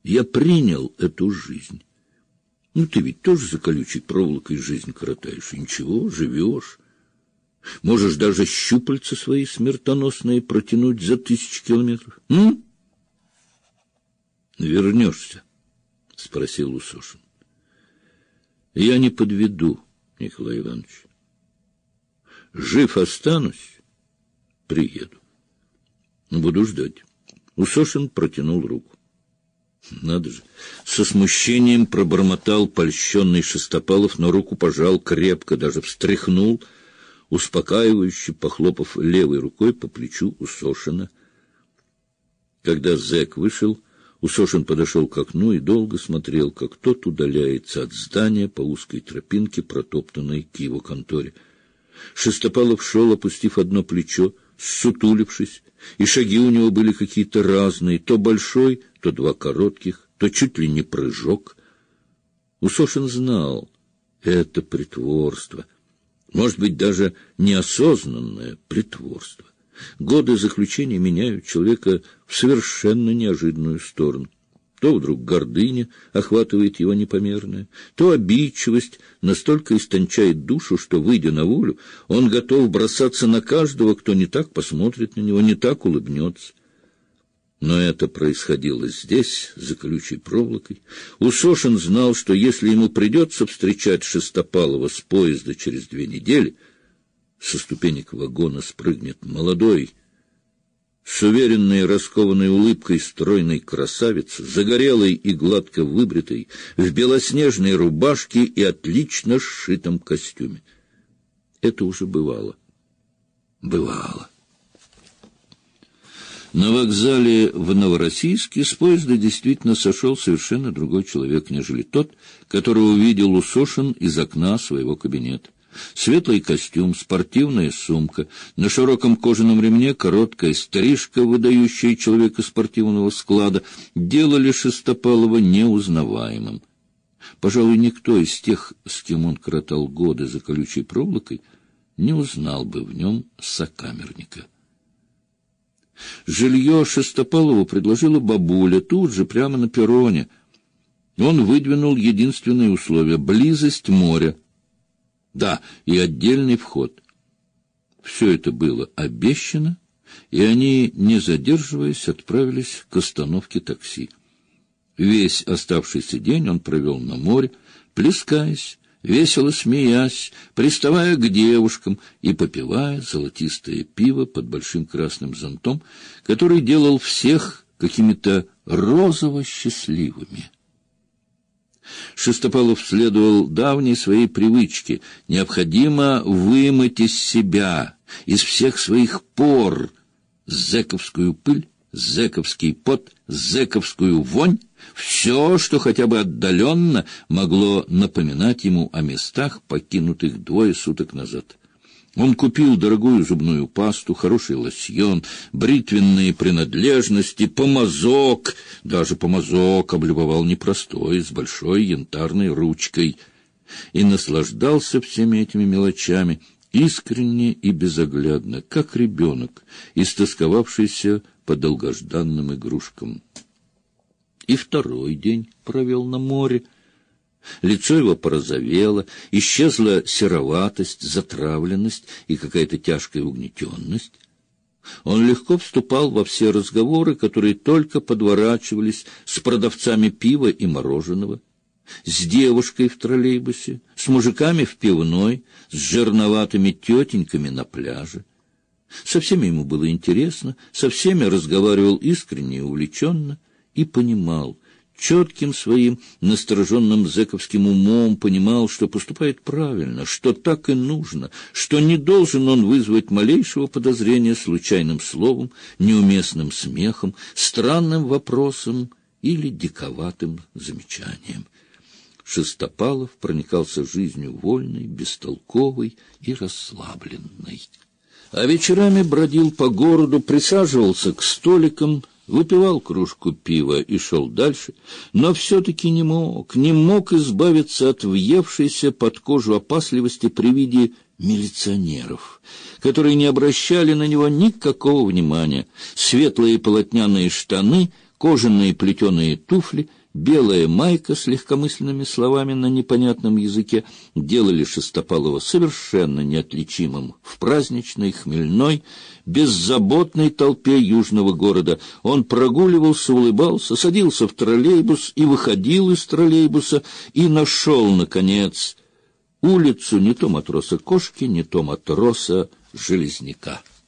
Я принял эту жизнь. Ну, ты ведь тоже за колючей проволокой жизнь коротаешь. И ничего, живешь. Можешь даже щупальца свои смертоносные протянуть за 1000 километров. Вернешься? — спросил Усошин. — Я не подведу, Николай Иванович. Жив останусь, приеду. Буду ждать. Усошин протянул руку. Надо же! Со смущением пробормотал польщенный Шестопалов, но руку пожал крепко, даже встряхнул, успокаивающе похлопав левой рукой по плечу Усошина. Когда зэк вышел, Усошин подошел к окну и долго смотрел, как тот удаляется от здания по узкой тропинке, протоптанной к его конторе. Шестопалов шел, опустив одно плечо, ссутулившись, и шаги у него были какие-то разные, то большой, то два коротких, то чуть ли не прыжок. Усошин знал, это притворство, может быть, даже неосознанное притворство. Годы заключения меняют человека в совершенно неожиданную сторону. То вдруг гордыня охватывает его непомерная, то обидчивость настолько истончает душу, что, выйдя на волю, он готов бросаться на каждого, кто не так посмотрит на него, не так улыбнется. Но это происходило здесь, за колючей проволокой. Усошин знал, что если ему придется встречать Шестопалова с поезда через 2 недели, со ступенек вагона спрыгнет молодой, с уверенной раскованной улыбкой стройной красавицы, загорелой и гладко выбритой, в белоснежной рубашке и отлично сшитом костюме. Это уже бывало. Бывало. На вокзале в Новороссийске с поезда действительно сошел совершенно другой человек, нежели тот, которого увидел Усошин из окна своего кабинета. Светлый костюм, спортивная сумка, на широком кожаном ремне короткая стрижка, выдающая человека спортивного склада, делали Шестопалова неузнаваемым. Пожалуй, никто из тех, с кем он коротал годы за колючей проволокой, не узнал бы в нем сокамерника. Жилье Шестопалову предложила бабуля тут же, прямо на перроне. Он выдвинул единственное условие — близость моря. Да, и отдельный вход. Все это было обещано, и они, не задерживаясь, отправились к остановке такси. Весь оставшийся день он провел на море, плескаясь, весело смеясь, приставая к девушкам и попивая золотистое пиво под большим красным зонтом, который делал всех какими-то розово-счастливыми. Шестопалов следовал давней своей привычке: необходимо вымыть из себя, из всех своих пор, зэковскую пыль, зэковский пот, зэковскую вонь, все, что хотя бы отдаленно могло напоминать ему о местах, покинутых 2 суток назад. Он купил дорогую зубную пасту, хороший лосьон, бритвенные принадлежности, помазок. Даже помазок облюбовал непростой, с большой янтарной ручкой. И наслаждался всеми этими мелочами, искренне и безоглядно, как ребенок, истосковавшийся по долгожданным игрушкам. И 2-й день провел на море. Лицо его порозовело, исчезла сероватость, затравленность и какая-то тяжкая угнетенность. Он легко вступал во все разговоры, которые только подворачивались с продавцами пива и мороженого, с девушкой в троллейбусе, с мужиками в пивной, с жирноватыми тетеньками на пляже. Со всеми ему было интересно, со всеми разговаривал искренне и увлеченно, и понимал, четким своим настороженным зэковским умом понимал, что поступает правильно, что так и нужно, что не должен он вызвать малейшего подозрения случайным словом, неуместным смехом, странным вопросом или диковатым замечанием. Шестопалов проникался жизнью вольной, бестолковой и расслабленной. А вечерами бродил по городу, присаживался к столикам, выпивал кружку пива и шел дальше, но все-таки не мог избавиться от въевшейся под кожу опасливости при виде милиционеров, которые не обращали на него никакого внимания. Светлые полотняные штаны, кожаные плетеные туфли, белая майка с легкомысленными словами на непонятном языке делали Шестопалова совершенно неотличимым в праздничной, хмельной, беззаботной толпе южного города. Он прогуливался, улыбался, садился в троллейбус и выходил из троллейбуса, и нашел, наконец, улицу не то матроса Кошки, не то матроса Железняка.